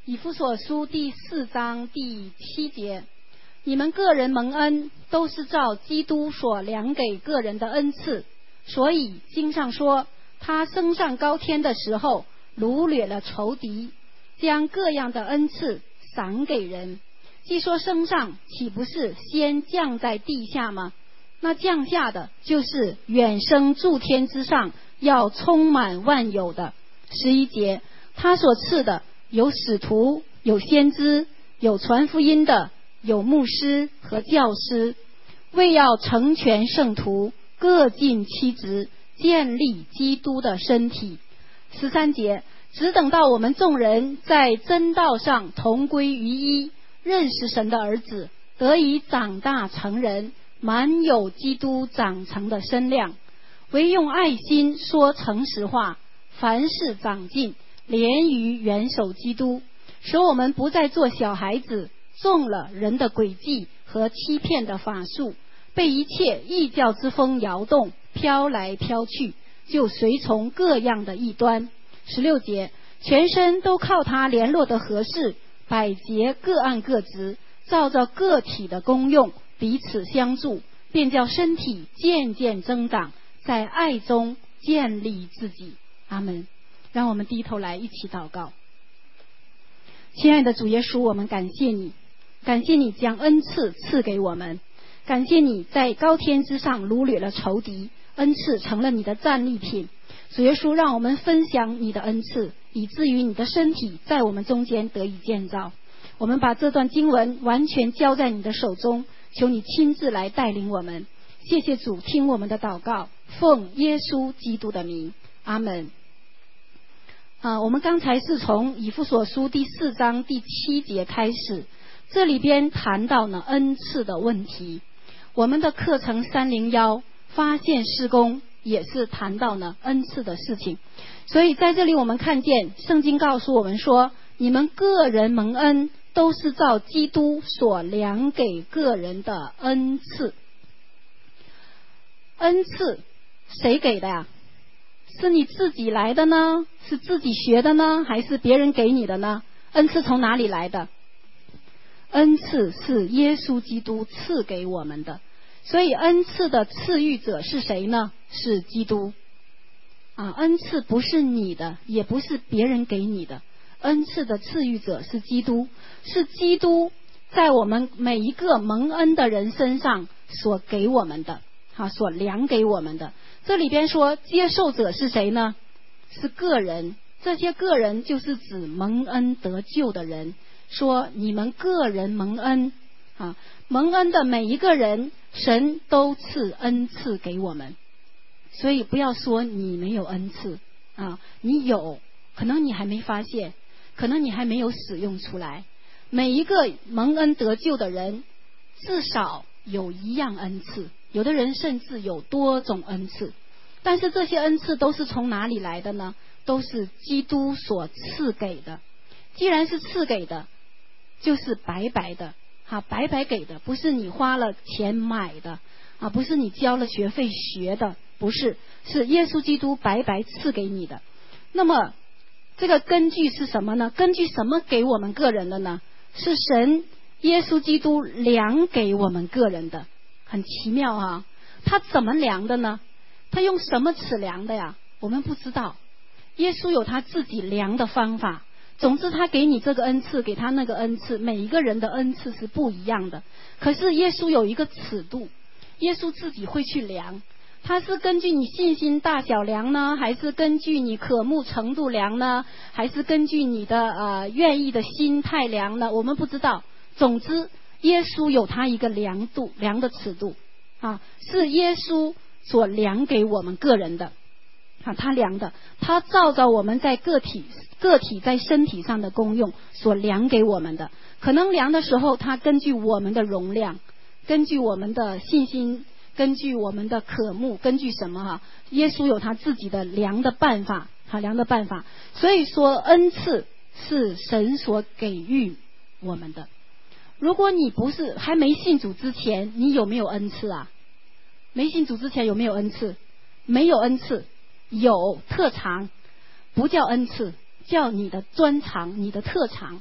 以弗所书第4章第7节，你们个人蒙恩都是照基督所量给个人的恩赐，所以经上说，他升上高天的时候，掳掠了仇敌，将各样的恩赐赏给人。既说升上，岂不是先降在地下吗？那降下的就是远升诸天之上，要充满万有的。11节，他所赐的有使徒，有先知，有传福音的，有牧师和教师，为要成全圣徒，各尽其职，建立基督的身体。13节，只等到我们众人在真道上同归于一，认识神的儿子，得以长大成人，满有基督长成的身量，唯用爱心说诚实话，凡事长进，连于元首基督，使我们不再做小孩子，中了人的诡计和欺骗的法术，被一切异教之风摇动，飘来飘去，就随从各样的异端。16节，全身都靠他联络的合适，百节各按各职，照着个体的功用彼此相助，便叫身体渐渐增长，在爱中建立自己。阿们。让我们低头来一起祷告。亲爱的主耶稣，我们感谢你，感谢你将恩赐赐给我们，感谢你在高天之上掳掠了仇敌，恩赐成了你的战利品。主耶稣，让我们分享你的恩赐，以至于你的身体在我们中间得以建造。我们把这段经文完全交在你的手中，求你亲自来带领我们。谢谢主，听我们的祷告，奉耶稣基督的名，阿们。我们刚才是从以弗所书第4章第7节开始，这里边谈到了恩赐的问题。我们的课程301发现事工也是谈到了恩赐的事情。所以在这里我们看见圣经告诉我们说，你们个人蒙恩都是照基督所量给个人的恩赐。恩赐谁给的呀？是你自己来的呢？是自己学的呢？还是别人给你的呢？恩赐从哪里来的？恩赐是耶稣基督赐给我们的。所以恩赐的赐予者是谁呢？是基督。恩赐不是你的，也不是别人给你的。恩赐的赐予者是基督，是基督在我们每一个蒙恩的人身上所给我们的，所量给我们的。这里边说接受者是谁呢？是个人。这些个人就是指蒙恩得救的人。说你们个人蒙恩，蒙恩的每一个人，神都赐恩赐给我们。所以不要说你没有恩赐你有，可能你还没发现，可能你还没有使用出来。每一个蒙恩得救的人至少有一样恩赐，有的人甚至有多种恩赐。但是这些恩赐都是从哪里来的呢？都是基督所赐给的。既然是赐给的，就是白白的白白给的，不是你花了钱买的不是你交了学费学的，不是，是耶稣基督白白赐给你的。那么这个根据是什么呢？根据什么给我们个人的呢？是神耶稣基督量给我们个人的。很奇妙他怎么量的呢？他用什么尺量的呀？我们不知道。耶稣有他自己量的方法。总之他给你这个恩赐，给他那个恩赐，每一个人的恩赐是不一样的。可是耶稣有一个尺度，耶稣自己会去量。他是根据你信心大小量呢，还是根据你渴慕程度量呢，还是根据你的愿意的心态量呢？我们不知道。总之耶稣有他一个量度，量的尺度是耶稣所量给我们个人的他量的，他照着我们在个体在身体上的功用所量给我们的。可能量的时候他根据我们的容量，根据我们的信心，根据我们的渴慕，根据什么耶稣有他自己的量的办法量的办法。所以说恩赐是神所给予我们的。如果你不是还没信主之前，你有没有恩赐没信主之前有没有恩赐？没有恩赐。有特长，不叫恩赐，叫你的专长，你的特长。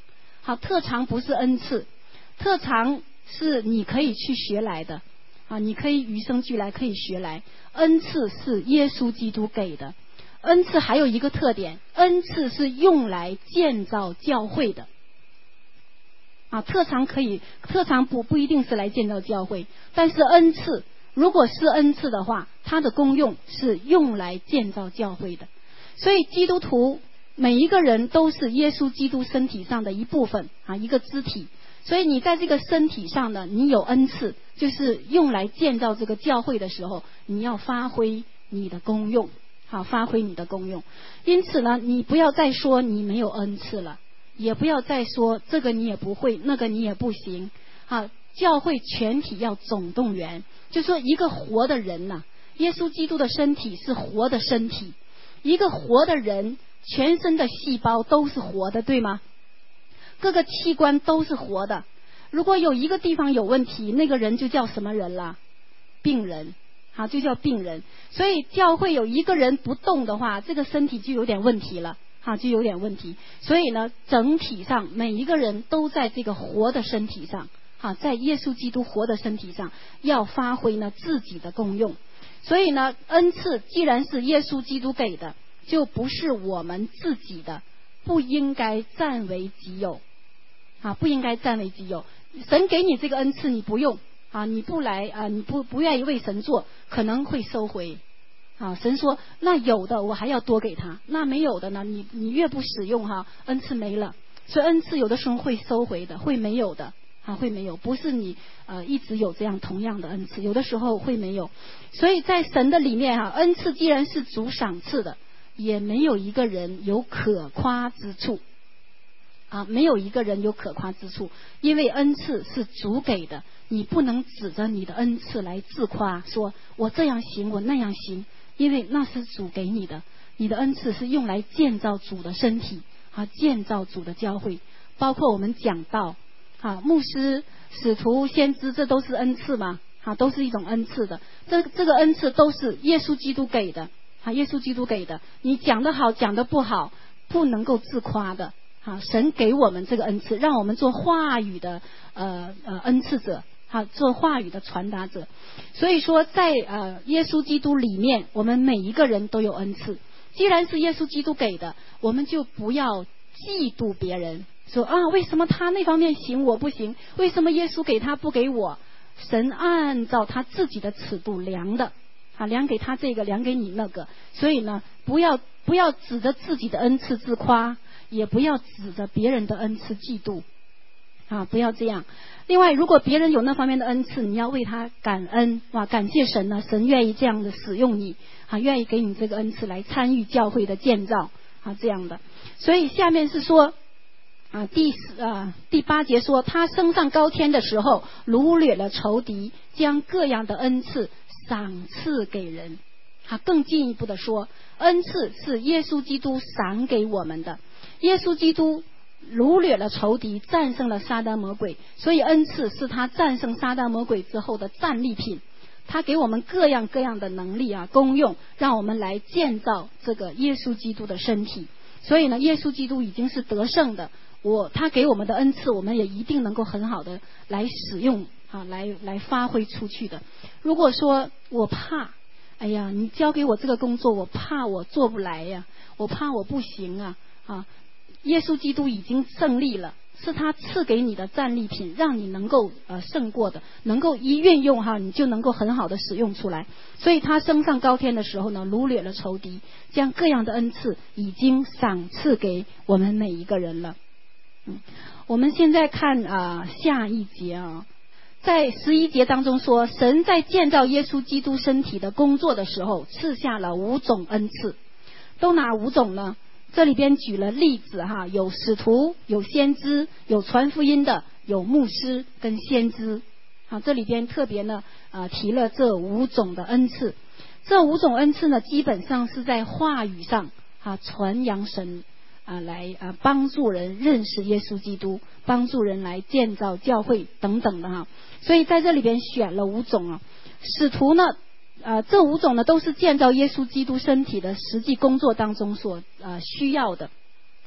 好，特长不是恩赐，特长是你可以去学来的啊，你可以与生俱来，可以学来。恩赐是耶稣基督给的。恩赐还有一个特点，恩赐是用来建造教会的啊。特长不一定是来建造教会，但是恩赐如果是恩赐的话，它的功用是用来建造教会的。所以基督徒每一个人都是耶稣基督身体上的一部分啊，一个肢体。所以你在这个身体上呢，你有恩赐，就是用来建造这个教会的时候，你要发挥你的功用，好，发挥你的功用。因此呢，你不要再说你没有恩赐了，也不要再说这个你也不会，那个你也不行。好，教会全体要总动员，就说一个活的人呐，耶稣基督的身体是活的身体，一个活的人，全身的细胞都是活的，对吗？各个器官都是活的。如果有一个地方有问题，那个人就叫什么人了？病人。好，就叫病人。所以教会有一个人不动的话，这个身体就有点问题了，好，就有点问题。所以呢，整体上每一个人都在这个活的身体上，好，在耶稣基督活的身体上要发挥呢自己的功用。所以呢，恩赐既然是耶稣基督给的，就不是我们自己的，不应该占为己有啊，不应该占为己有。神给你这个恩赐你不用啊，你不来啊，你不愿意为神做，可能会收回啊。神说那有的我还要多给他，那没有的呢，你越不使用哈，恩赐没了。所以恩赐有的时候会收回的，会没有的啊，会没有，不是你一直有这样同样的恩赐，有的时候会没有。所以在神的里面哈，恩赐既然是主赏赐的，也没有一个人有可夸之处啊，没有一个人有可夸之处，因为恩赐是主给的，你不能指着你的恩赐来自夸，说我这样行，我那样行，因为那是主给你的。你的恩赐是用来建造主的身体啊，建造主的教会，包括我们讲道啊，牧师、使徒、先知，这都是恩赐嘛啊，都是一种恩赐的。这个恩赐都是耶稣基督给的啊，耶稣基督给的。你讲得好，讲得不好，不能够自夸的。好，神给我们这个恩赐，让我们做话语的恩赐者，好，做话语的传达者。所以说在耶稣基督里面，我们每一个人都有恩赐。既然是耶稣基督给的，我们就不要嫉妒别人，说啊为什么他那方面行我不行，为什么耶稣给他不给我。神按照他自己的尺度量的啊，量给他这个，量给你那个。所以呢，不要指着自己的恩赐自夸，也不要指着别人的恩赐嫉妒啊，不要这样。另外，如果别人有那方面的恩赐，你要为他感恩哇，感谢神呢，神愿意这样的使用你啊，愿意给你这个恩赐来参与教会的建造啊，这样的。所以下面是说啊，第8节说，他升上高天的时候，掳掠了仇敌，将各样的恩赐赏赐给人。更进一步的说，恩赐是耶稣基督赏给我们的。耶稣基督掳掠了仇敌，战胜了撒旦魔鬼，所以恩赐是他战胜撒旦魔鬼之后的战利品。他给我们各样各样的能力啊，功用，让我们来建造这个耶稣基督的身体。所以呢，耶稣基督已经是得胜的，他给我们的恩赐，我们也一定能够很好的来使用啊，来发挥出去的。如果说我怕，哎呀，你交给我这个工作，我怕我做不来呀，我怕我不行啊，耶稣基督已经胜利了，是他赐给你的战利品，让你能够胜过的，能够一运用哈，你就能够很好的使用出来。所以他升上高天的时候呢，掳掠了仇敌，将各样的恩赐已经赏赐给我们每一个人了。我们现在看下一节啊，在11节当中说，神在建造耶稣基督身体的工作的时候，赐下了5种恩赐。都哪5种呢？这里边举了例子哈，有使徒，有先知，有传福音的，有牧师跟先知。好，这里边特别呢提了这5种的恩赐。这5种恩赐呢，基本上是在话语上传扬神来帮助人认识耶稣基督，帮助人来建造教会等等的哈。所以在这里边选了5种啊。使徒呢这5种呢都是建造耶稣基督身体的实际工作当中所需要的。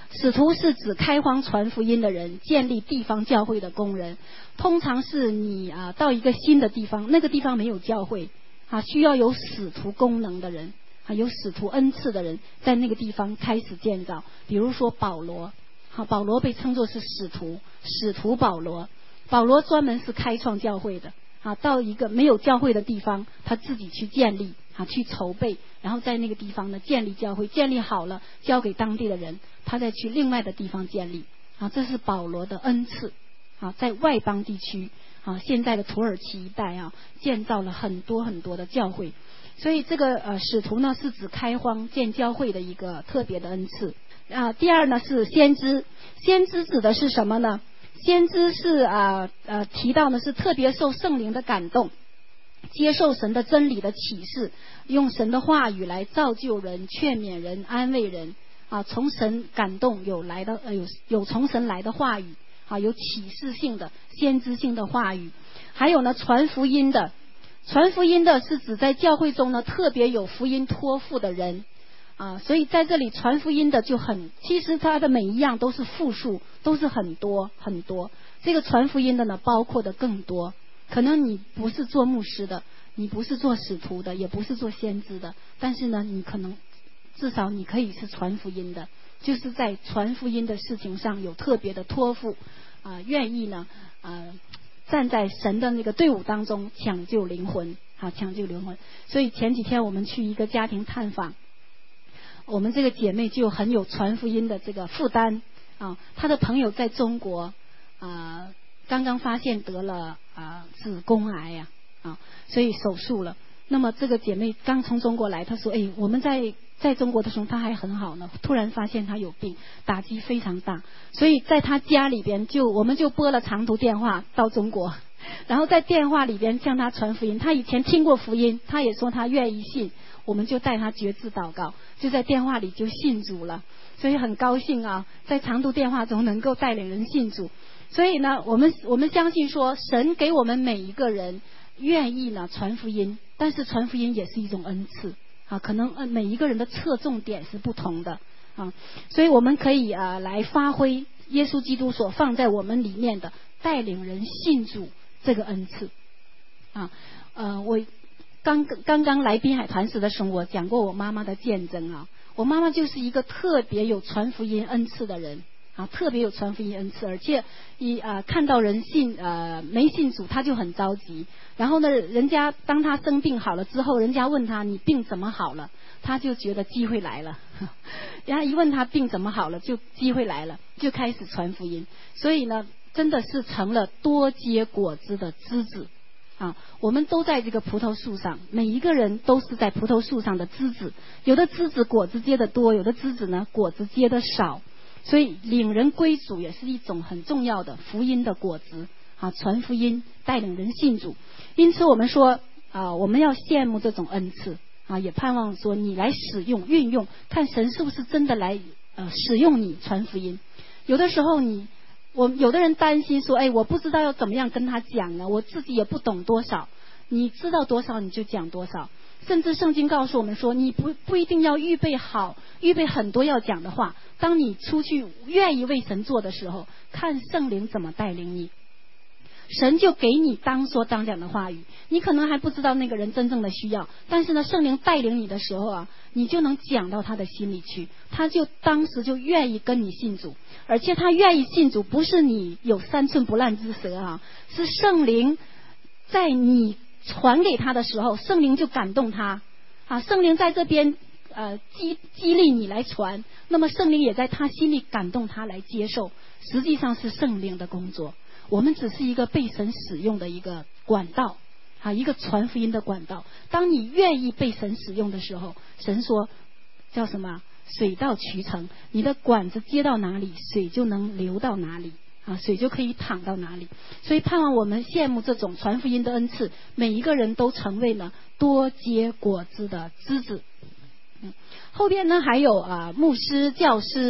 使徒是指开荒传福音的人，建立地方教会的工人。通常是你到一个新的地方，那个地方没有教会需要有使徒功能的人有使徒恩赐的人在那个地方开始建造。比如说保罗保罗被称作是使徒保罗专门是开创教会的到一个没有教会的地方，他自己去建立去筹备，然后在那个地方呢建立教会，建立好了交给当地的人，他再去另外的地方建立这是保罗的恩赐在外邦地区现在的土耳其一带建造了很多很多的教会。所以这个使徒呢是指开荒建教会的一个特别的恩赐第二呢是先知。先知指的是什么呢？先知是提到呢是特别受圣灵的感动，接受神的真理的启示，用神的话语来造就人，劝勉人，安慰人从神感动有从神来的话语有启示性的先知性的话语。还有呢传福音的是指在教会中呢特别有福音托付的人所以在这里传福音的其实它的每一样都是复数，都是很多很多。这个传福音的呢包括的更多，可能你不是做牧师的，你不是做使徒的，也不是做先知的，但是呢你可能至少你可以是传福音的，就是在传福音的事情上有特别的托付愿意呢站在神的那个队伍当中抢救灵魂抢救灵魂。所以前几天我们去一个家庭探访，我们这个姐妹就很有传福音的这个负担她的朋友在中国刚刚发现得了子宫癌所以手术了。那么这个姐妹刚从中国来，她说我们在中国的时候她还很好呢，突然发现她有病，打击非常大，所以在她家里边我们就拨了长途电话到中国，然后在电话里边向她传福音。她以前听过福音，她也说她愿意信，我们就带她决志祷告，就在电话里就信主了。所以很高兴在长途电话中能够带领人信主。所以呢我们相信说神给我们每一个人愿意呢传福音，但是传福音也是一种恩赐可能每一个人的侧重点是不同的所以我们可以来发挥耶稣基督所放在我们里面的带领人信主这个恩赐我刚刚来滨海磐石的时候，我讲过我妈妈的见证我妈妈就是一个特别有传福音恩赐的人特别有传福音恩赐，而且看到人没信主他就很着急。然后呢当他生病好了之后，人家问他你病怎么好了，他就觉得机会来了然后一问他病怎么好了，就机会来了，就开始传福音。所以呢真的是成了多结果子的枝子我们都在这个葡萄树上，每一个人都是在葡萄树上的枝子，有的枝子果子结得多，有的枝子呢果子结得少。所以领人归主也是一种很重要的福音的果子传福音带领人信主。因此我们说我们要羡慕这种恩赐也盼望说你来使用运用，看神是不是真的来使用你传福音。有的时候有的人担心说我不知道要怎么样跟他讲呢，我自己也不懂多少。你知道多少你就讲多少，甚至圣经告诉我们说你不一定要预备很多要讲的话，当你出去愿意为神做的时候，看圣灵怎么带领你，神就给你当说当讲的话语。你可能还不知道那个人真正的需要，但是呢圣灵带领你的时候你就能讲到他的心里去，他就当时就愿意跟你信主。而且他愿意信主不是你有3寸不烂之舌是圣灵在你传给他的时候，圣灵就感动他圣灵在这边激励你来传，那么圣灵也在他心里感动他来接受，实际上是圣灵的工作。我们只是一个被神使用的一个管道一个传福音的管道。当你愿意被神使用的时候，神说叫什么水到渠成，你的管子接到哪里，水就能流到哪里水就可以淌到哪里。所以盼望我们羡慕这种传福音的恩赐，每一个人都成为了多结果子的枝子后边呢还有牧师教师，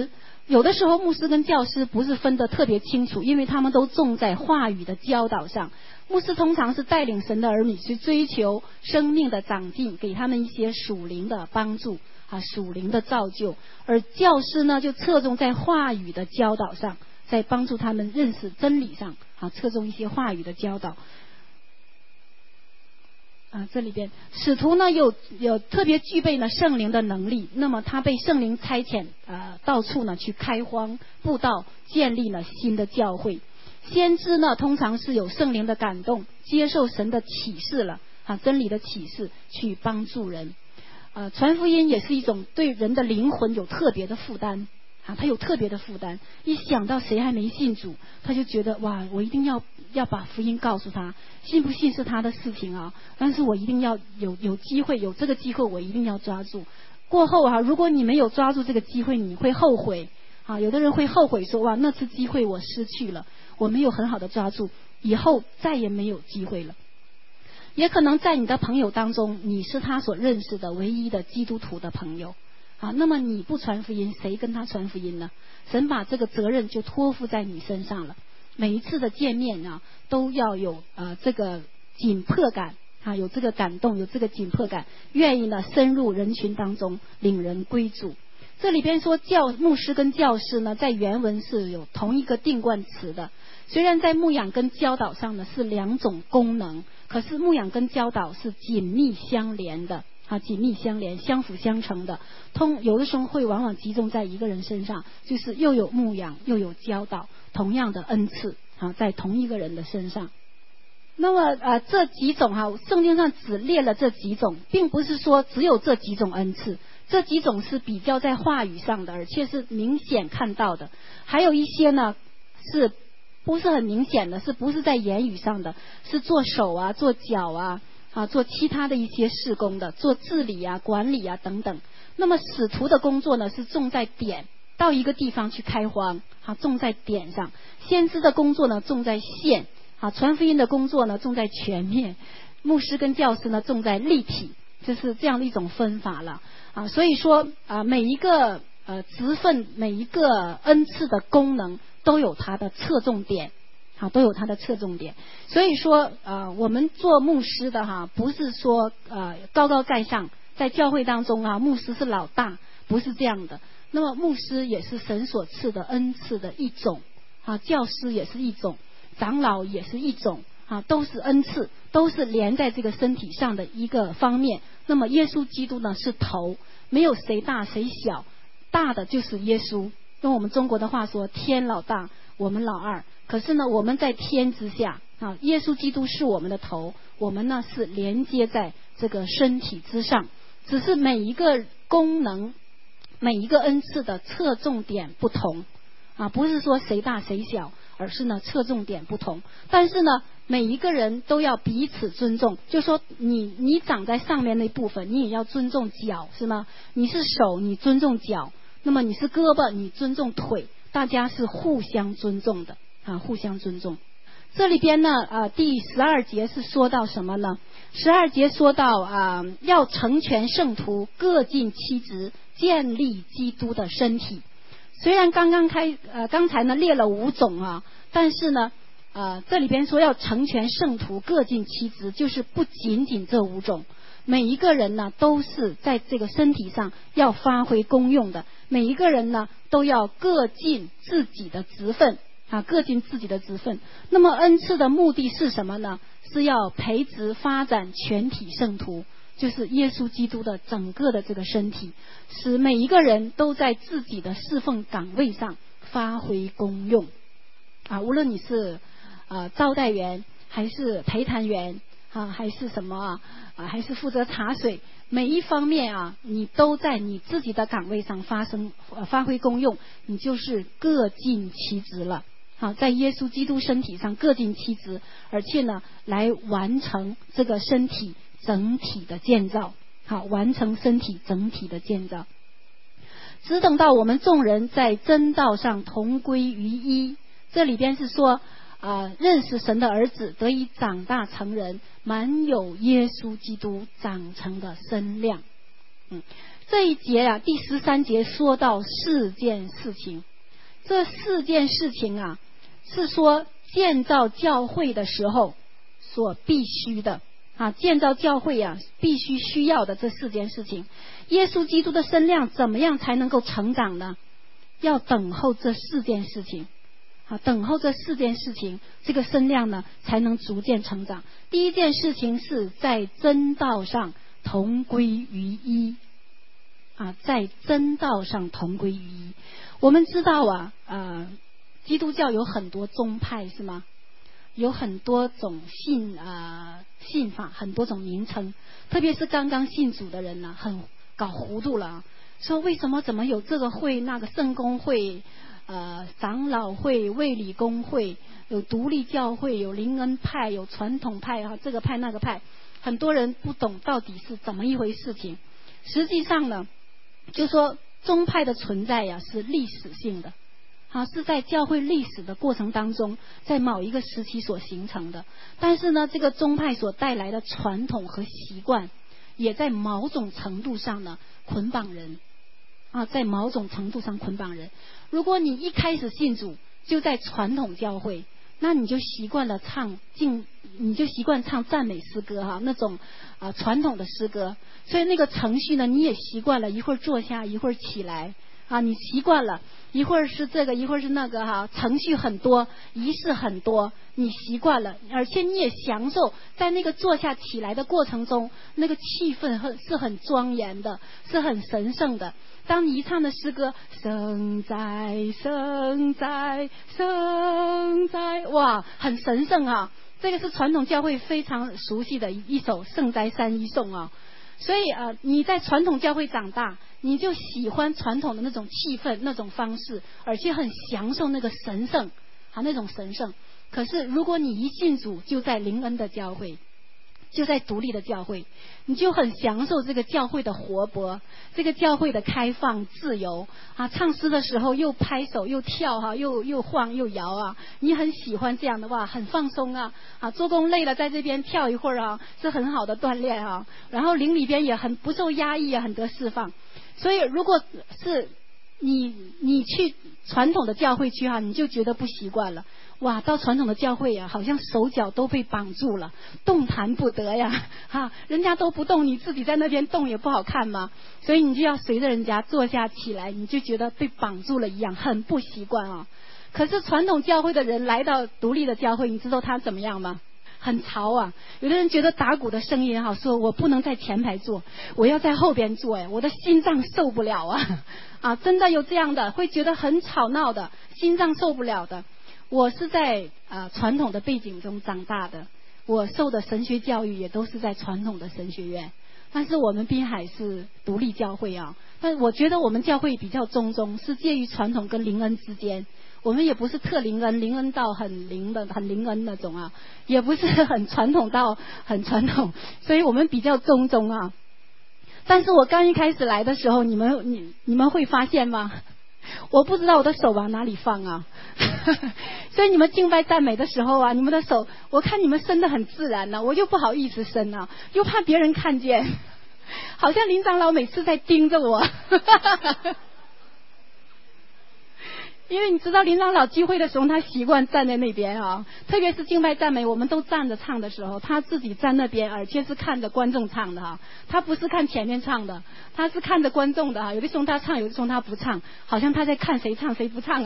有的时候牧师跟教师不是分得特别清楚，因为他们都重在话语的教导上。牧师通常是带领神的儿女去追求生命的长进，给他们一些属灵的帮助属灵的造就，而教师呢就侧重在话语的教导上，在帮助他们认识真理上侧重一些话语的教导。这里边使徒呢有特别具备了圣灵的能力，那么他被圣灵差遣到处呢去开荒布道，建立了新的教会。先知呢通常是有圣灵的感动，接受神的启示了真理的启示去帮助人。传福音也是一种对人的灵魂有特别的负担他有特别的负担。一想到谁还没信主，他就觉得哇，我一定要把福音告诉他，信不信是他的事情但是我一定要有机会，有这个机会我一定要抓住。过后如果你没有抓住这个机会，你会后悔有的人会后悔说，哇，那次机会我失去了，我没有很好的抓住，以后再也没有机会了。也可能在你的朋友当中，你是他所认识的唯一的基督徒的朋友那么你不传福音，谁跟他传福音呢？神把这个责任就托付在你身上了。每一次的见面都要有这个紧迫感有这个感动，有这个紧迫感，愿意呢深入人群当中领人归主。这里边说牧师跟教师呢，在原文是有同一个定冠词的。虽然在牧养跟教导上呢是两种功能，可是牧养跟教导是紧密相连的紧密相连，相辅相成的。有的时候会往往集中在一个人身上，就是又有牧养又有教导，同样的恩赐在同一个人的身上。那么这几种圣经上只列了这几种，并不是说只有这几种恩赐，这几种是比较在话语上的，而且是明显看到的。还有一些呢是不是很明显的，是不是在言语上的，是做手做脚做其他的一些事工的，做治理管理等等。那么使徒的工作呢是重在点，到一个地方去开荒重在点上。先知的工作呢重在线传福音的工作呢重在全面。牧师跟教师呢重在立体，就是这样的一种分法了所以说每一个职分，每一个恩赐的功能都有它的侧重点都有它的侧重点。所以说我们做牧师的不是说高高在上，在教会当中牧师是老大，不是这样的。那么牧师也是神所赐的恩赐的一种教师也是一种，长老也是一种都是恩赐，都是连在这个身体上的一个方面。那么耶稣基督呢是头，没有谁大谁小，大的就是耶稣。用我们中国的话说，天老大，我们老二。可是呢我们在天之下耶稣基督是我们的头，我们呢是连接在这个身体之上。只是每一个功能，每一个恩赐的侧重点不同不是说谁大谁小，而是呢侧重点不同。但是呢每一个人都要彼此尊重，就说你长在上面那部分，你也要尊重脚，是吗？你是手，你尊重脚，那么你是胳膊，你尊重腿，大家是互相尊重的互相尊重。这里边呢第12节是说到什么呢？12节说到要成全圣徒，各尽其职，建立基督的身体。虽然刚才呢列了5种但是呢这里边说要成全圣徒，各尽其职，就是不仅仅这5种，每一个人呢都是在这个身体上要发挥功用的，每一个人呢都要各尽自己的职分各尽自己的职分。那么恩赐的目的是什么呢？是要培植发展全体圣徒，就是耶稣基督的整个的这个身体，使每一个人都在自己的侍奉岗位上发挥功用无论你是招待员，还是陪谈员还是什么还是负责茶水，每一方面你都在你自己的岗位上发挥功用，你就是各尽其职了在耶稣基督身体上各尽其职，而且呢来完成这个身体整体的建造完成身体整体的建造。只等到我们众人在真道上同归于一，这里边是说认识神的儿子，得以长大成人，满有耶稣基督长成的身量这一节第13节说到4件事情这4件事情啊，是说建造教会的时候所必须的啊，建造教会啊必须需要的这4件事情。耶稣基督的身量怎么样才能够成长呢？要等候这4件事情啊，等候这4件事情，这个身量呢才能逐渐成长。第一件事情是在真道上同归于一啊，在真道上同归于一。我们知道啊，基督教有很多宗派是吗？有很多种信法，很多种名称，特别是刚刚信主的人呢，很搞糊涂了，说为什么怎么有这个会那个圣公会长老会、卫理公会，有独立教会，有灵恩派，有传统派啊，这个派那个派，很多人不懂到底是怎么一回事情。实际上呢，就说宗派的存在呀，是历史性的是在教会历史的过程当中，在某一个时期所形成的。但是呢，这个宗派所带来的传统和习惯，也在某种程度上呢捆绑人在某种程度上捆绑人。如果你一开始信主就在传统教会，那你就习惯了你就习惯唱赞美诗歌那种传统的诗歌，所以那个程序呢你也习惯了，一会儿坐下一会儿起来你习惯了，一会儿是这个一会儿是那个程序很多，仪式很多，你习惯了，而且你也享受在那个坐下起来的过程中，那个气氛是很庄严的，是很神圣的。当你一唱的诗歌圣哉圣哉圣哉，哇，很神圣这个是传统教会非常熟悉的一首圣哉三一颂所以你在传统教会长大，你就喜欢传统的那种气氛那种方式，而且很享受那个神圣那种神圣。可是如果你一信主就在灵恩的教会，就在独立的教会，你就很享受这个教会的活泼，这个教会的开放自由唱诗的时候又拍手又跳又晃又摇你很喜欢这样的很放松做工累了在这边跳一会儿是很好的锻炼然后灵里边也很不受压抑很得释放。所以如果是你去传统的教会去你就觉得不习惯了，哇，到传统的教会好像手脚都被绑住了，动弹不得人家都不动，你自己在那边动也不好看嘛，所以你就要随着人家坐下起来，你就觉得被绑住了一样，很不习惯可是传统教会的人来到独立的教会，你知道他怎么样吗？很潮有的人觉得打鼓的声音说我不能在前排坐，我要在后边坐我的心脏受不了真的有这样的，会觉得很吵闹的，心脏受不了的。我是在传统的背景中长大的，我受的神学教育也都是在传统的神学院，但是我们滨海是独立教会但我觉得我们教会比较中，是介于传统跟灵恩之间。我们也不是特灵恩到很灵恩那种也不是很传统到很传统，所以我们比较中但是我刚一开始来的时候，你们会发现吗？我不知道我的手往哪里放所以你们敬拜赞美的时候你们的手我看你们伸得很自然我就不好意思伸又怕别人看见，好像林长老每次在盯着我因为你知道林长老聚会的时候他习惯站在那边特别是敬拜赞美我们都站着唱的时候，他自己站那边，而且是看着观众唱的他不是看前面唱的，他是看着观众的有的时候他唱，有的时候他不唱，好像他在看谁唱谁不唱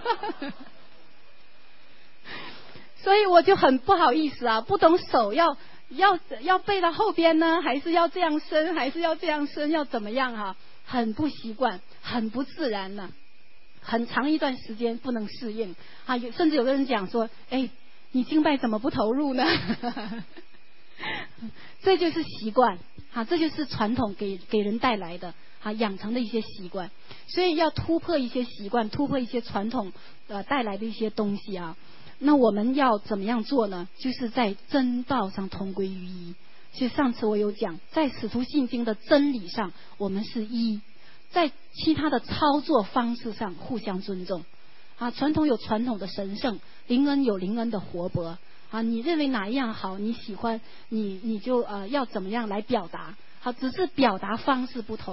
所以我就很不好意思不懂手要背到后边呢，还是要这样伸，还是要这样伸，要怎么样很不习惯，很不自然呢，很长一段时间不能适应甚至有的人讲说你敬拜怎么不投入呢这就是习惯这就是传统给人带来的养成的一些习惯。所以要突破一些习惯，突破一些传统带来的一些东西那我们要怎么样做呢？就是在真道上同归于一。其实上次我有讲，在使徒信经的真理上我们是一，在其他的操作方式上互相尊重传统有传统的神圣，灵恩有灵恩的活泼你认为哪一样好，你喜欢，你就要怎么样来表达只是表达方式不同。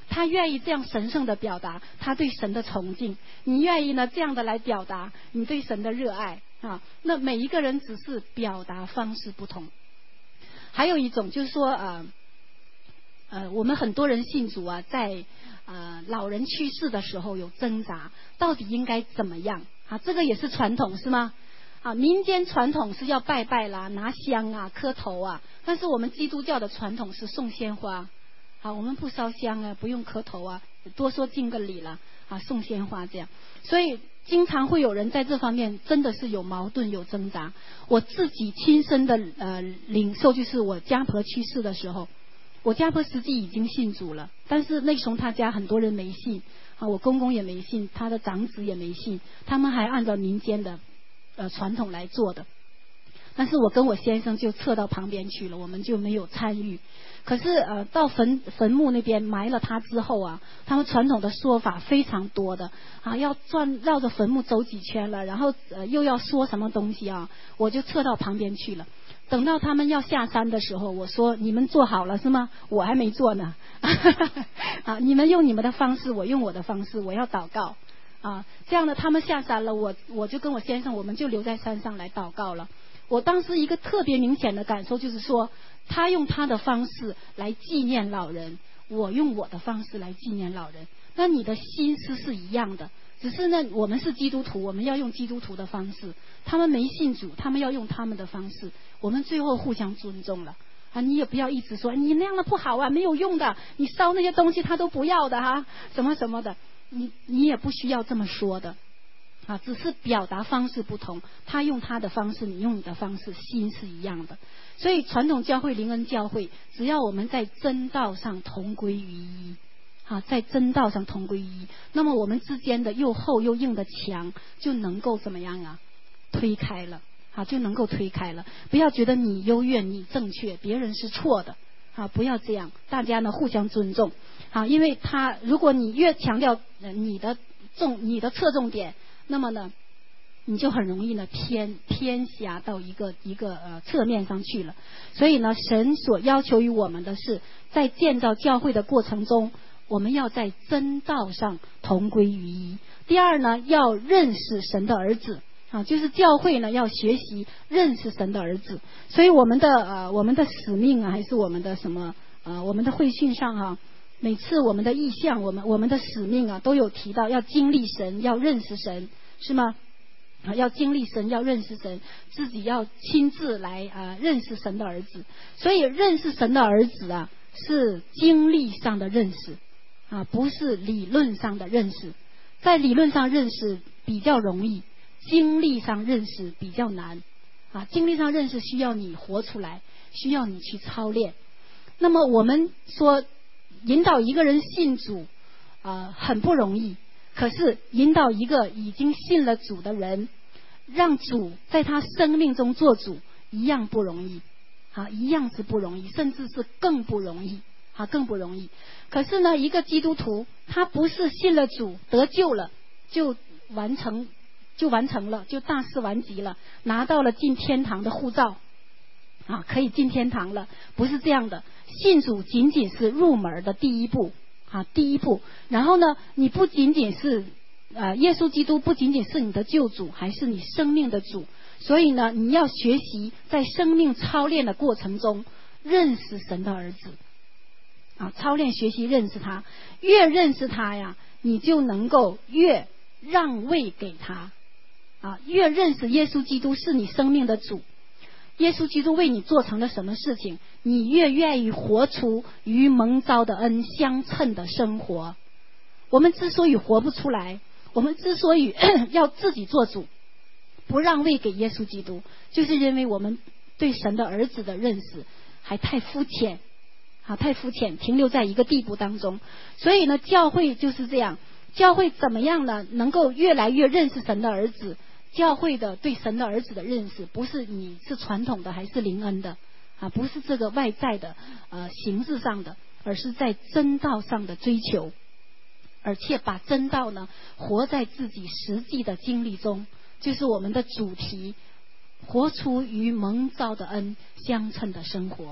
他愿意这样神圣的表达他对神的崇敬，你愿意呢这样的来表达你对神的热爱啊。那每一个人只是表达方式不同。还有一种就是说我们很多人信主啊，在老人去世的时候有挣扎，到底应该怎么样啊？这个也是传统是吗？啊，民间传统是要拜拜啦，拿香啊，磕头啊，但是我们基督教的传统是送鲜花。好，我们不烧香啊，不用磕头啊，多说敬个礼了啊，送鲜花这样。所以经常会有人在这方面真的是有矛盾有挣扎。我自己亲身的领受，就是我家婆去世的时候，我家婆实际已经信主了，但是那时候他家很多人没信啊，我公公也没信，他的长子也没信，他们还按照民间的传统来做的。但是我跟我先生就撤到旁边去了，我们就没有参与。可是到坟墓那边埋了他之后啊，他们传统的说法非常多的啊，要绕着坟墓走几圈了，然后又要说什么东西啊，我就撤到旁边去了。等到他们要下山的时候，我说你们做好了是吗？我还没做呢。啊，你们用你们的方式，我用我的方式，我要祷告啊。这样呢，他们下山了，我就跟我先生，我们就留在山上来祷告了。我当时一个特别明显的感受就是说，他用他的方式来纪念老人，我用我的方式来纪念老人。那你的心思是一样的，只是呢，我们是基督徒，我们要用基督徒的方式；他们没信主，他们要用他们的方式。我们最后互相尊重了啊！你也不要一直说你那样的不好啊，没有用的，你烧那些东西他都不要的哈，什么什么的，你也不需要这么说的。啊，只是表达方式不同，他用他的方式，你用你的方式，心是一样的。所以传统教会、灵恩教会，只要我们在真道上同归于一，啊，在真道上同归于一，那么我们之间的又厚又硬的墙就能够怎么样啊？推开了，啊，就能够推开了。不要觉得你优越，你正确，别人是错的，啊，不要这样。大家呢互相尊重，啊，因为如果你越强调你的侧重点，那么呢，你就很容易呢偏狭到一个侧面上去了。所以呢，神所要求于我们的是，在建造教会的过程中，我们要在真道上同归于一。第二呢，要认识神的儿子啊，就是教会呢要学习认识神的儿子。所以我们的使命啊，还是我们的我们的会训上啊。每次我们的意向，我们的使命啊，都有提到要经历神，要认识神，是吗？啊，要经历神，要认识神，自己要亲自来认识神的儿子。所以认识神的儿子啊，是经历上的认识啊，不是理论上的认识。在理论上认识比较容易，经历上认识比较难啊。经历上认识需要你活出来，需要你去操练。那么我们说引导一个人信主很不容易，可是引导一个已经信了主的人，让主在他生命中做主，一样不容易啊，一样是不容易，甚至是更不容易啊，更不容易。可是呢，一个基督徒他不是信了主得救了就完成了，就大事完结了，拿到了进天堂的护照啊，可以进天堂了，不是这样的。信主仅仅是入门的第一步啊，第一步。然后呢，你不仅仅是耶稣基督不仅仅是你的救主，还是你生命的主。所以呢，你要学习在生命操练的过程中认识神的儿子啊，操练学习认识他。越认识他呀，你就能够越让位给他啊，越认识耶稣基督是你生命的主。耶稣基督为你做成了什么事情，你越愿意活出与蒙召的恩相称的生活。我们之所以活不出来，我们之所以要自己做主，不让位给耶稣基督，就是因为我们对神的儿子的认识还太肤浅啊，太肤浅，停留在一个地步当中。所以呢，教会就是这样，教会怎么样呢？能够越来越认识神的儿子。教会的对神的儿子的认识，不是你是传统的还是灵恩的啊，不是这个外在的形式上的，而是在真道上的追求，而且把真道呢活在自己实际的经历中，就是我们的主题，活出与蒙召的恩相称的生活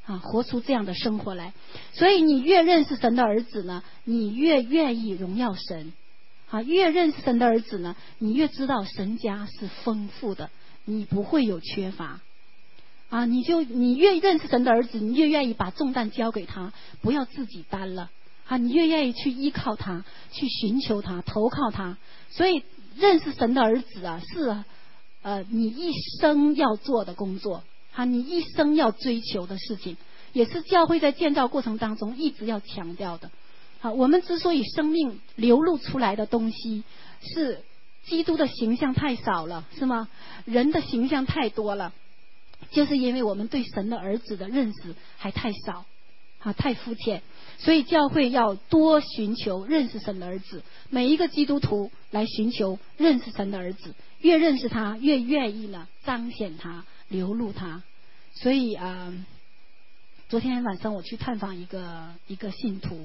活出这样的生活来。所以你越认识神的儿子呢，你越愿意荣耀神。越认识神的儿子呢，你越知道神家是丰富的，你不会有缺乏。你越认识神的儿子，你越愿意把重担交给他，不要自己担了。你越愿意去依靠他，去寻求他，投靠他。所以认识神的儿子是你一生要做的工作，你一生要追求的事情，也是教会在建造过程当中一直要强调的。我们之所以生命流露出来的东西是基督的形象太少了，是吗？人的形象太多了，就是因为我们对神的儿子的认识还太少，太肤浅。所以教会要多寻求认识神的儿子，每一个基督徒来寻求认识神的儿子，越认识他越愿意呢彰显他，流露他。所以昨天晚上我去探访一个信徒，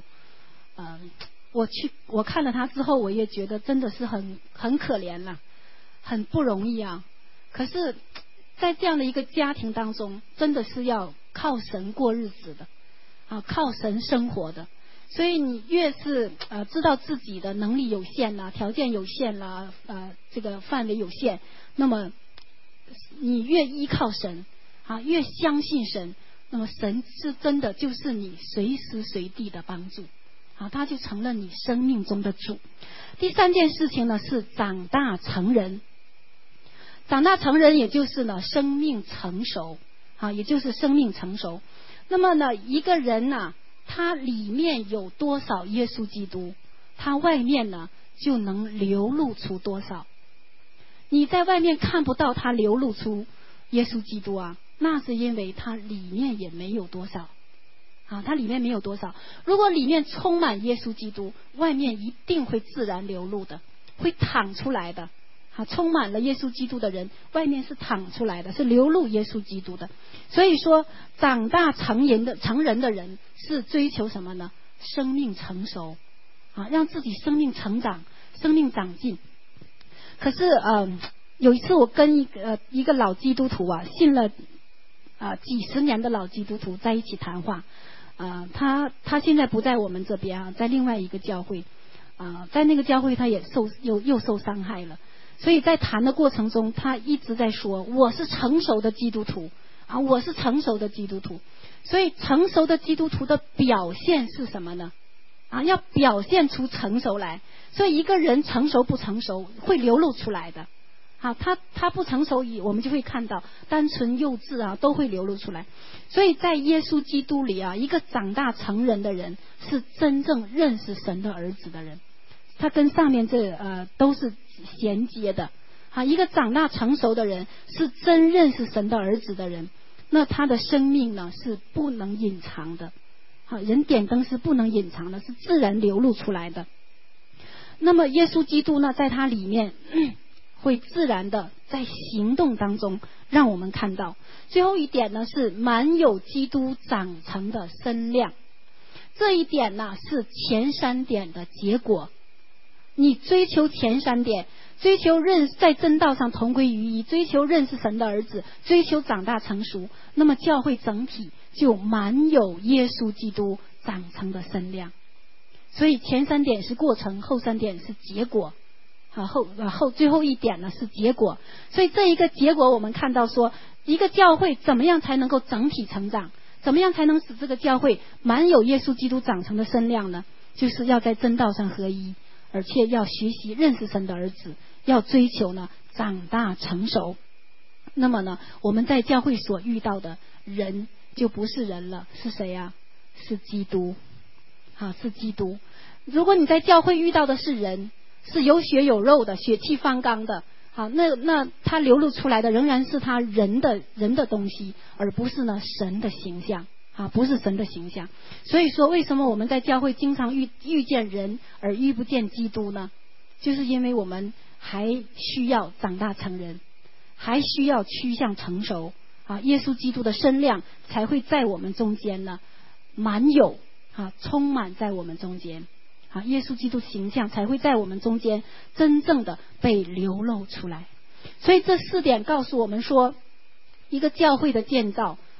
我看了他之后，我也觉得真的是很可怜了，很不容易啊。可是在这样的一个家庭当中，真的是要靠神过日子的，靠神生活的。所以你越是知道自己的能力有限啦，条件有限啦，这个范围有限，那么你越依靠神，越相信神，那么神是真的就是你随时随地的帮助，他就成了你生命中的主。第三件事情呢是长大成人。长大成人也就是呢生命成熟，也就是生命成熟。那么呢一个人呢，他里面有多少耶稣基督，他外面呢就能流露出多少。你在外面看不到他流露出耶稣基督那是因为他里面也没有多少。他里面没有多少。如果里面充满耶稣基督，外面一定会自然流露的，会淌出来的。充满了耶稣基督的人，外面是淌出来的，是流露耶稣基督的。所以说长大成人的人是追求什么呢？生命成熟，让自己生命成长，生命长进。可是有一次我跟一个老基督徒信了几十年的老基督徒在一起谈话。他现在不在我们这边在另外一个教会。在那个教会他也又受伤害了。所以在谈的过程中，他一直在说我是成熟的基督徒我是成熟的基督徒。所以成熟的基督徒的表现是什么呢？要表现出成熟来。所以一个人成熟不成熟会流露出来的。他不成熟，我们就会看到单纯幼稚都会流露出来。所以在耶稣基督里一个长大成人的人是真正认识神的儿子的人。他跟上面都是衔接的。一个长大成熟的人是真认识神的儿子的人，那他的生命呢是不能隐藏的。人点灯是不能隐藏的，是自然流露出来的。那么耶稣基督呢，在他里面会自然的在行动当中让我们看到。最后一点呢是满有基督长成的身量。这一点呢是前三点的结果。你追求前三点，追求在真道上同归于一，追求认识神的儿子，追求长大成熟，那么教会整体就满有耶稣基督长成的身量。所以前三点是过程，后三点是结果。最后一点呢是结果。所以这一个结果我们看到说，一个教会怎么样才能够整体成长，怎么样才能使这个教会满有耶稣基督长成的身量呢？就是要在真道上合一，而且要学习认识神的儿子，要追求呢长大成熟。那么呢我们在教会所遇到的人就不是人了，是谁是基督。是基督。如果你在教会遇到的是人，是有血有肉的，血气方刚的，那他流露出来的仍然是他人的东西，而不是呢神的形象。不是神的形象。所以说为什么我们在教会经常遇见人而遇不见基督呢？就是因为我们还需要长大成人，还需要趋向成熟耶稣基督的身量才会在我们中间呢满有充满在我们中间耶稣基督形象才会在我们中间真正的被流露出来。所以这四点告诉我们说，一个教会的建造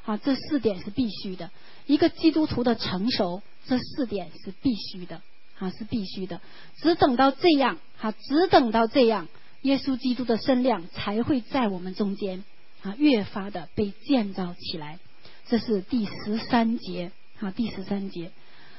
这4点是必须的。一个基督徒的成熟，这4点是必须的，是必须的。只等到这样，耶稣基督的身量才会在我们中间越发的被建造起来。这是第13节第13节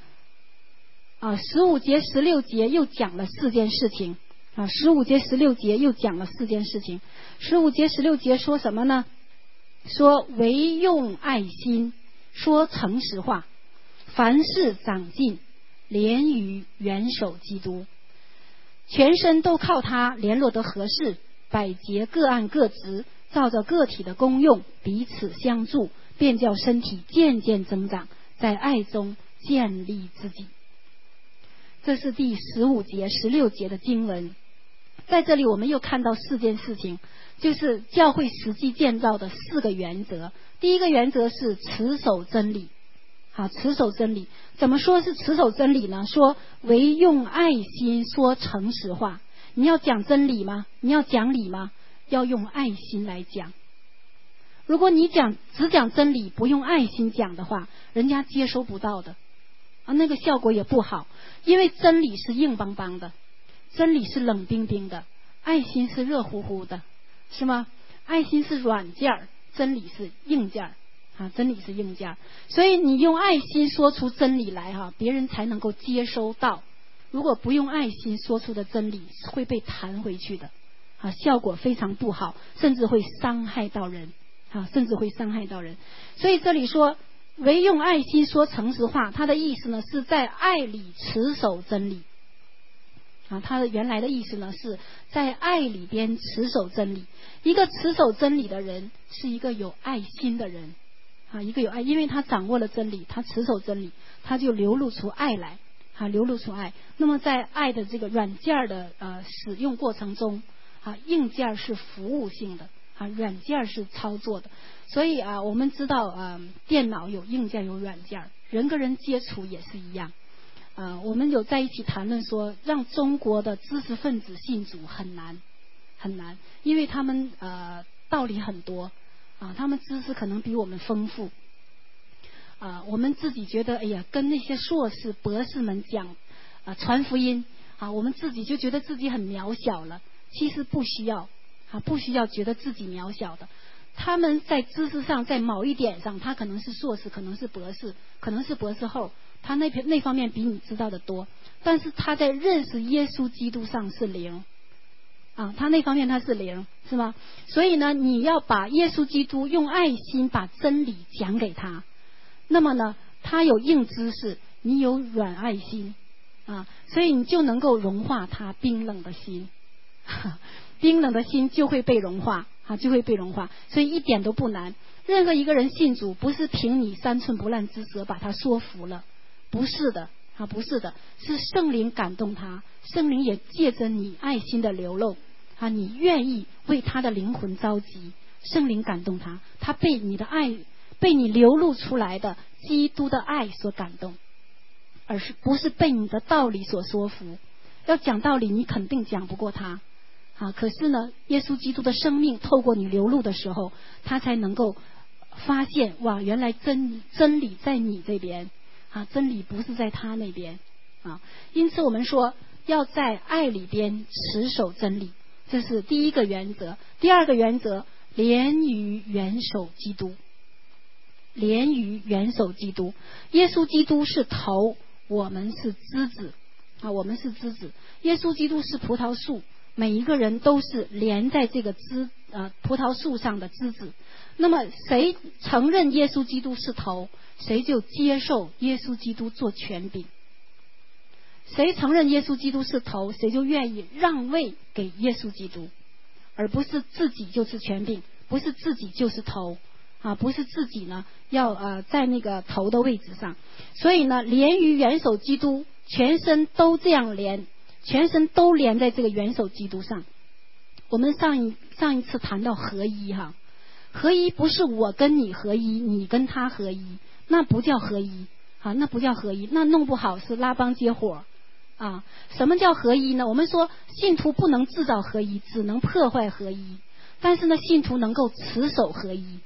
15节16节又讲了4件事情15节16节又讲了4件事情。15节16节说什么呢？说唯用爱心，说诚实话，凡事长进，连于元首基督，全身都靠他联络得合适，百节各按各职，照着个体的功用彼此相助，便叫身体渐渐增长，在爱中建立自己。这是第15节16节的经文。在这里我们又看到4件事情，就是教会实际建造的4个原则。第一个原则是持守真理持守真理。怎么说是持守真理呢？说唯用爱心，说诚实话。你要讲真理吗？你要讲理吗？要用爱心来讲。如果你只讲真理，不用爱心讲的话，人家接收不到的那个效果也不好。因为真理是硬邦邦的，真理是冷冰冰的，爱心是热乎乎的，是吗？爱心是软件儿，真理是硬件儿真理是硬件儿。所以你用爱心说出真理来别人才能够接收到。如果不用爱心说出的真理会被弹回去的效果非常不好，甚至会伤害到人所以这里说唯用爱心说诚实话，它的意思呢是在爱里持守真理它的原来的意思呢是在爱里边持守真理。一个持守真理的人是一个有爱心的人一个有爱，因为他掌握了真理，他持守真理，他就流露出爱来流露出爱。那么在爱的这个软件的使用过程中硬件是服务性的软件是操作的。所以我们知道电脑有硬件有软件，人跟人接触也是一样我们有在一起谈论说，让中国的知识分子信主很难，因为他们道理很多他们知识可能比我们丰富我们自己觉得跟那些硕士博士们讲传福音我们自己就觉得自己很渺小了。其实不需要觉得自己渺小的。他们在知识上，在某一点上，他可能是硕士，可能是博士，可能是博士后，他那方面比你知道的多，但是他在认识耶稣基督上是0他那方面他是0，是吗？所以呢，你要把耶稣基督用爱心把真理讲给他，那么呢，他有硬知识，你有软爱心所以你就能够融化他冰冷的心冰冷的心就会被融化所以一点都不难。任何一个人信主，不是凭你3寸不烂之舌把他说服了，不是的是圣灵感动他，圣灵也借着你爱心的流露你愿意为他的灵魂着急，圣灵感动他，他被你的爱，被你流露出来的基督的爱所感动，而是不是被你的道理所说服。要讲道理你肯定讲不过他可是呢，耶稣基督的生命透过你流露的时候，他才能够发现哇，原来真理在你这边真理不是在他那边因此我们说要在爱里边持守真理，这是第一个原则。第二个原则，连于元首基督。连于元首基督，耶稣基督是头，我们是枝子我们是枝子。耶稣基督是葡萄树，每一个人都是连在这个葡萄树上的枝子。那么谁承认耶稣基督是头，谁就接受耶稣基督做权柄。谁承认耶稣基督是头，谁就愿意让位给耶稣基督，而不是自己就是权柄，不是自己就是头不是自己呢要在那个头的位置上。所以呢，连于元首基督，全身都这样连，全身都连在这个元首基督上。我们上一次谈到合一合一不是我跟你合一，你跟他合一，那不叫合一那不叫合一，那弄不好是拉帮结伙什么叫合一呢？我们说信徒不能制造合一，只能破坏合一，但是呢，信徒能够持守合一。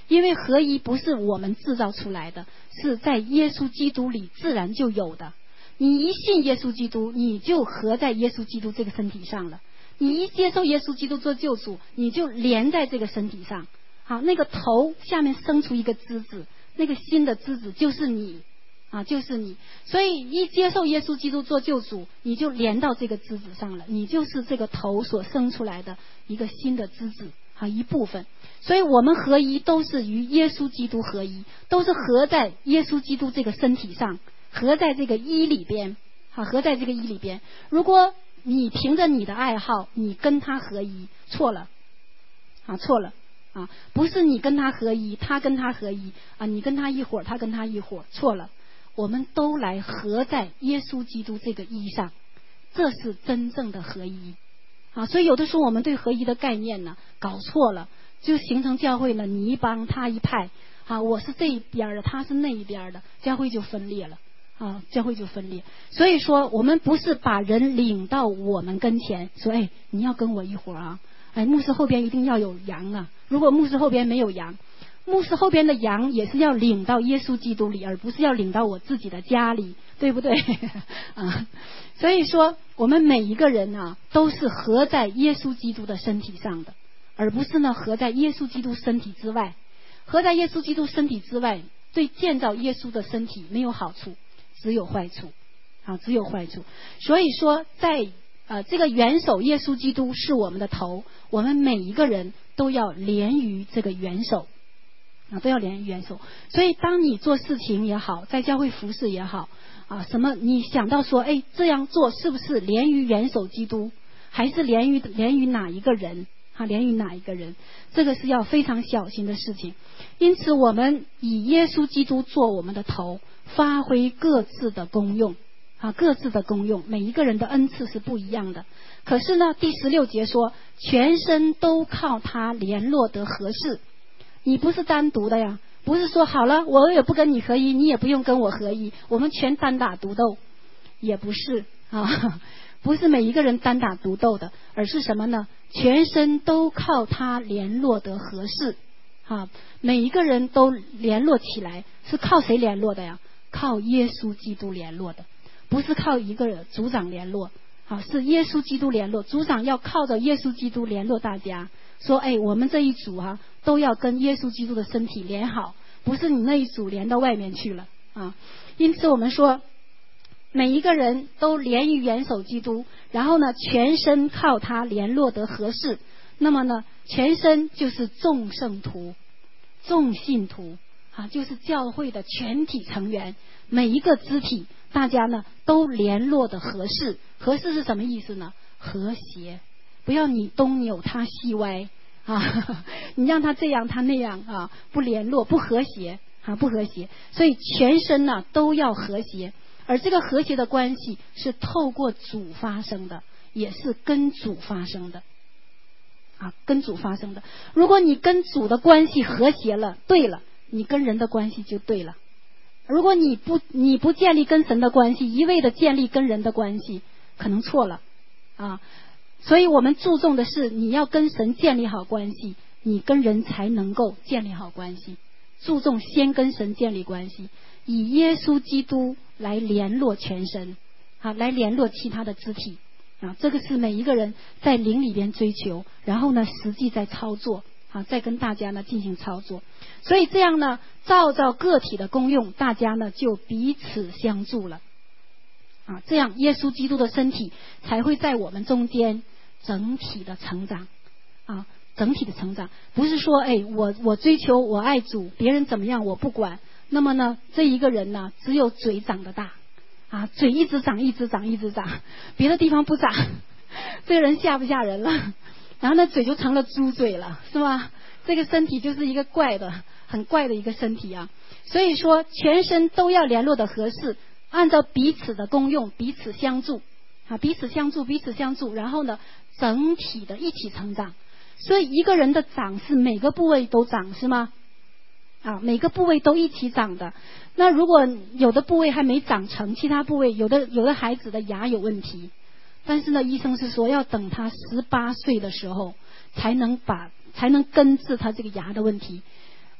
因为合一不是我们制造出来的，是在耶稣基督里自然就有的。你一信耶稣基督，你就合在耶稣基督这个身体上了。你一接受耶稣基督做救主，你就连在这个身体上。好，那个头下面生出一个枝子，那个新的枝子就是你啊，就是你。所以一接受耶稣基督做救主，你就连到这个枝子上了，你就是这个头所生出来的一个新的枝子啊，一部分。所以我们合一都是与耶稣基督合一，都是合在耶稣基督这个身体上，合在这个一里边，好，合在这个一里边。如果你凭着你的爱好，你跟他合一，错了，啊，错了，啊，不是你跟他合一，他跟他合一，啊，你跟他一伙，他跟他一伙，错了。我们都来合在耶稣基督这个一上，这是真正的合一。啊，所以有的时候我们对合一的概念呢搞错了，就形成教会呢你一帮他一派，啊，我是这一边的，他是那一边的，教会就分裂了。啊，教会就分裂。所以说我们不是把人领到我们跟前说，哎，你要跟我一伙啊，哎，牧师后边一定要有羊啊，如果牧师后边没有羊，牧师后边的羊也是要领到耶稣基督里，而不是要领到我自己的家里，对不对？啊，所以说我们每一个人啊都是合在耶稣基督的身体上的，而不是呢合在耶稣基督身体之外。合在耶稣基督身体之外，对建造耶稣的身体没有好处，只有坏处，啊，只有坏处。所以说在这个元首耶稣基督是我们的头，我们每一个人都要连于这个元首，啊，都要连于元首。所以当你做事情也好，在教会服事也好，啊，什么你想到说，哎，这样做是不是连于元首基督，还是连于哪一个人？啊，连于哪一个人？这个是要非常小心的事情。因此我们以耶稣基督做我们的头，发挥各自的功用，啊，各自的功用，每一个人的恩赐是不一样的。可是呢，第16节说，全身都靠他联络得合适。你不是单独的呀，不是说好了，我也不跟你合一，你也不用跟我合一，我们全单打独斗，也不是啊，不是每一个人单打独斗的，而是什么呢？全身都靠他联络得合适。啊，每一个人都联络起来，是靠谁联络的呀？靠耶稣基督联络的，不是靠一个组长联络。啊，是耶稣基督联络，组长要靠着耶稣基督联络大家，说，哎，我们这一组啊，都要跟耶稣基督的身体连好，不是你那一组连到外面去了啊。因此我们说，每一个人都连于元首基督，然后呢，全身靠他联络得合适。那么呢，全身就是众圣徒、众信徒啊，就是教会的全体成员，每一个肢体，大家呢都联络的合适。合适是什么意思呢？和谐，不要你东扭他西歪啊，你让他这样他那样啊，不联络，不和谐啊，不和谐。所以全身呢都要和谐，而这个和谐的关系是透过主发生的，也是跟主发生的。啊，跟主发生的。如果你跟主的关系和谐了，对了，你跟人的关系就对了。如果你不建立跟神的关系，一味的建立跟人的关系，可能错了啊。所以我们注重的是你要跟神建立好关系，你跟人才能够建立好关系。注重先跟神建立关系，以耶稣基督来联络全身，啊，来联络其他的肢体。啊，这个是每一个人在灵里边追求，然后呢，实际在操作，啊，再跟大家呢进行操作。所以这样呢，照个体的功用，大家呢就彼此相助了。啊，这样耶稣基督的身体才会在我们中间整体的成长。啊，整体的成长，不是说，哎，我追求我爱主，别人怎么样我不管。那么呢，这一个人呢，只有嘴长得大。啊，嘴一直长，一直长，一直长，别的地方不长，这个人吓不吓人了？然后呢，嘴就成了猪嘴了，是吧？这个身体就是一个怪的，很怪的一个身体啊。所以说，全身都要联络的合适，按照彼此的功用，彼此相助，啊，彼此相助，彼此相助，然后呢，整体的一起成长。所以一个人的长是每个部位都长，是吗？啊，每个部位都一起长的。那如果有的部位还没长成，其他部位有的孩子的牙有问题，但是呢，医生是说要等他18岁的时候才能根治他这个牙的问题。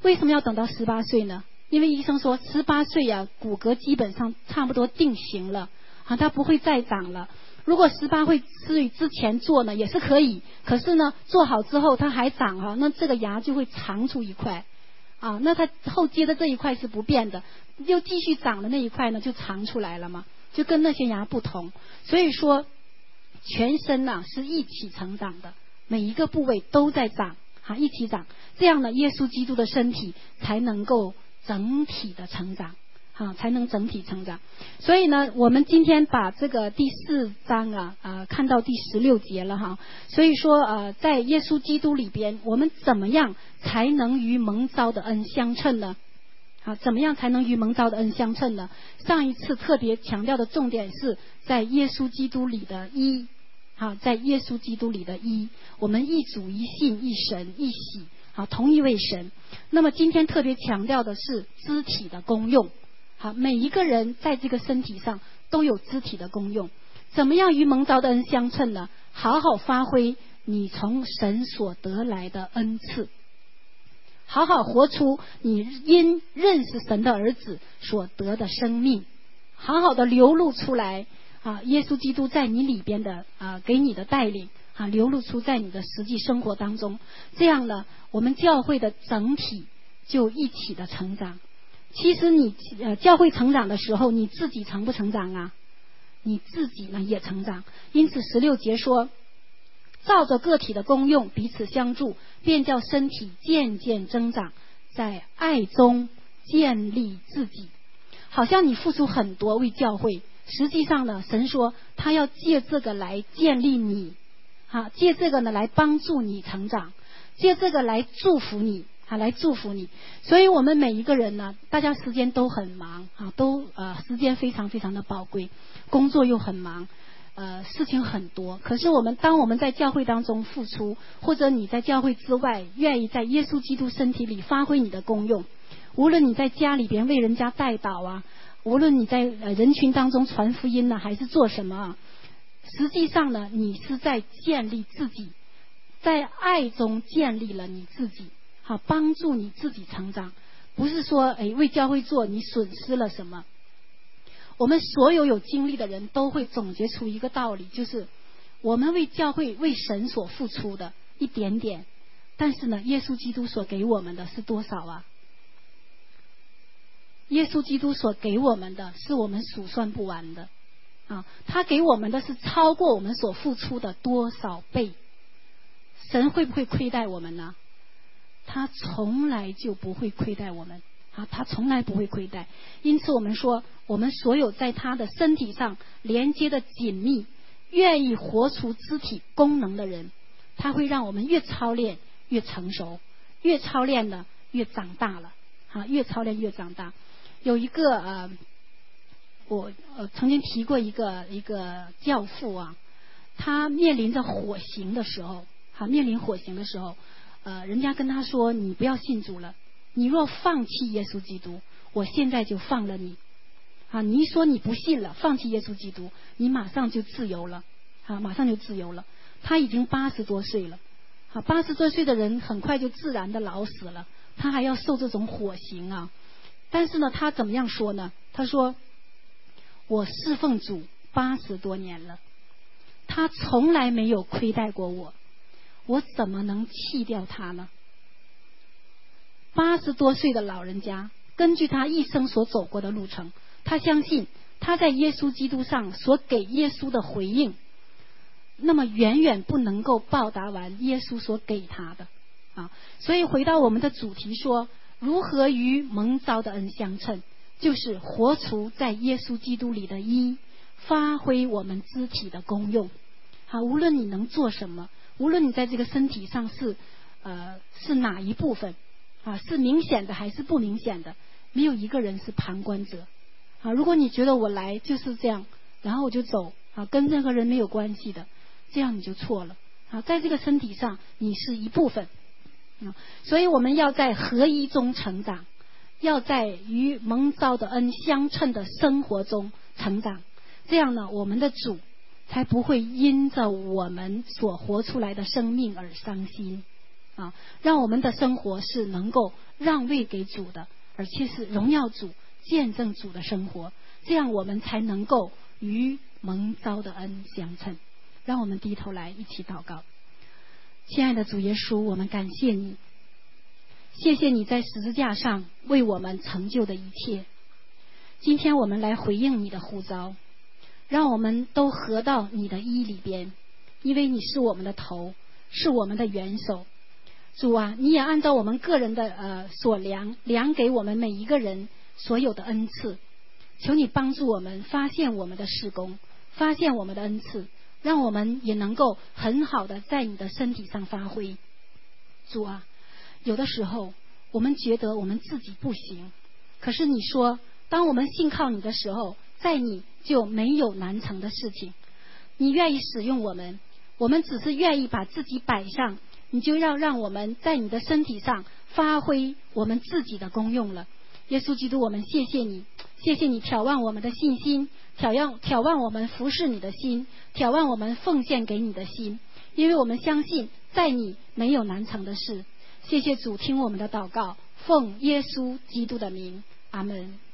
为什么要等到18岁呢？因为医生说18岁啊，骨骼基本上差不多定型了啊，它不会再长了。如果18岁之前做呢，也是可以，可是呢，做好之后它还长啊，那这个牙就会长出一块啊，那它后接的这一块是不变的，又继续长的那一块呢就长出来了嘛，就跟那些牙不同。所以说全身呢是一起成长的，每一个部位都在长啊，一起长，这样呢耶稣基督的身体才能够整体的成长啊，才能整体成长。所以呢，我们今天把这个第4章看到第16节了哈。所以说在耶稣基督里边，我们怎么样才能与蒙召的恩相称呢？好，怎么样才能与蒙召的恩相称呢？上一次特别强调的重点是在耶稣基督里的一，好，在耶稣基督里的一，我们一主一信一神一喜，好，同一位神。那么今天特别强调的是肢体的功用。好，每一个人在这个身体上都有肢体的功用。怎么样与蒙召的恩相称呢？好好发挥你从神所得来的恩赐，好好活出你因认识神的儿子所得的生命，好好的流露出来啊，耶稣基督在你里边的给你的带领啊，流露出在你的实际生活当中。这样呢，我们教会的整体就一起的成长。其实你教会成长的时候，你自己成不成长啊？你自己呢也成长。因此16节说，照着个体的功用彼此相助，便叫身体渐渐增长，在爱中建立自己。好像你付出很多为教会，实际上呢，神说他要借这个来建立你，借这个呢来帮助你成长，借这个来祝福你，来祝福你。所以我们每一个人呢，大家时间都很忙都时间非常非常的宝贵，工作又很忙，事情很多。可是当我们在教会当中付出，或者你在教会之外愿意在耶稣基督身体里发挥你的功用，无论你在家里边为人家代祷无论你在人群当中传福音还是做什么实际上呢，你是在建立自己，在爱中建立了你自己，帮助你自己成长。不是说为教会做你损失了什么。我们所有经历的人都会总结出一个道理，就是我们为教会为神所付出的一点点，但是呢，耶稣基督所给我们的是多少啊？耶稣基督所给我们的是我们数算不完的他给我们的是超过我们所付出的多少倍。神会不会亏待我们呢？他从来就不会亏待我们他从来不会亏待。因此我们说，我们所有在他的身体上连接的紧密，愿意活出肢体功能的人，他会让我们越操练越成熟，越操练呢越长大了越操练越长大。有一个我曾经提过一个教父他面临着火刑的时候人家跟他说，你不要信主了，你若放弃耶稣基督，我现在就放了你你一说你不信了，放弃耶稣基督，你马上就自由了马上就自由了。他已经80多岁了80多岁的人很快就自然的老死了，他还要受这种火刑但是呢，他怎么样说呢？他说，我侍奉主80多年了，他从来没有亏待过我，我怎么能弃掉他呢？80多岁的老人家，根据他一生所走过的路程，他相信他在耶稣基督上所给耶稣的回应，那么远远不能够报答完耶稣所给他的所以回到我们的主题说，如何与蒙召的恩相称，就是活出在耶稣基督里的一，发挥我们肢体的功用无论你能做什么，无论你在这个身体上是哪一部分是明显的还是不明显的，没有一个人是旁观者如果你觉得我来就是这样，然后我就走跟任何人没有关系的，这样你就错了在这个身体上你是一部分所以我们要在合一中成长，要在与蒙召的恩相称的生活中成长，这样呢，我们的主才不会因着我们所活出来的生命而伤心让我们的生活是能够让位给主的，而且是荣耀主、见证主的生活，这样我们才能够与蒙召的恩相称。让我们低头来一起祷告。亲爱的主耶稣，我们感谢你，谢谢你在十字架上为我们成就的一切。今天我们来回应你的呼召，让我们都合到你的衣里边，因为你是我们的头，是我们的元首。主啊，你也按照我们个人的所量给我们每一个人所有的恩赐，求你帮助我们发现我们的事工，发现我们的恩赐，让我们也能够很好的在你的身体上发挥。主啊，有的时候我们觉得我们自己不行，可是你说当我们信靠你的时候，在你就没有难成的事情。你愿意使用我们，我们只是愿意把自己摆上，你就要让我们在你的身体上发挥我们自己的功用了。耶稣基督，我们谢谢你，谢谢你挑旺我们的信心，挑旺我们服侍你的心，挑旺我们奉献给你的心，因为我们相信在你没有难成的事。谢谢主，听我们的祷告，奉耶稣基督的名，阿们。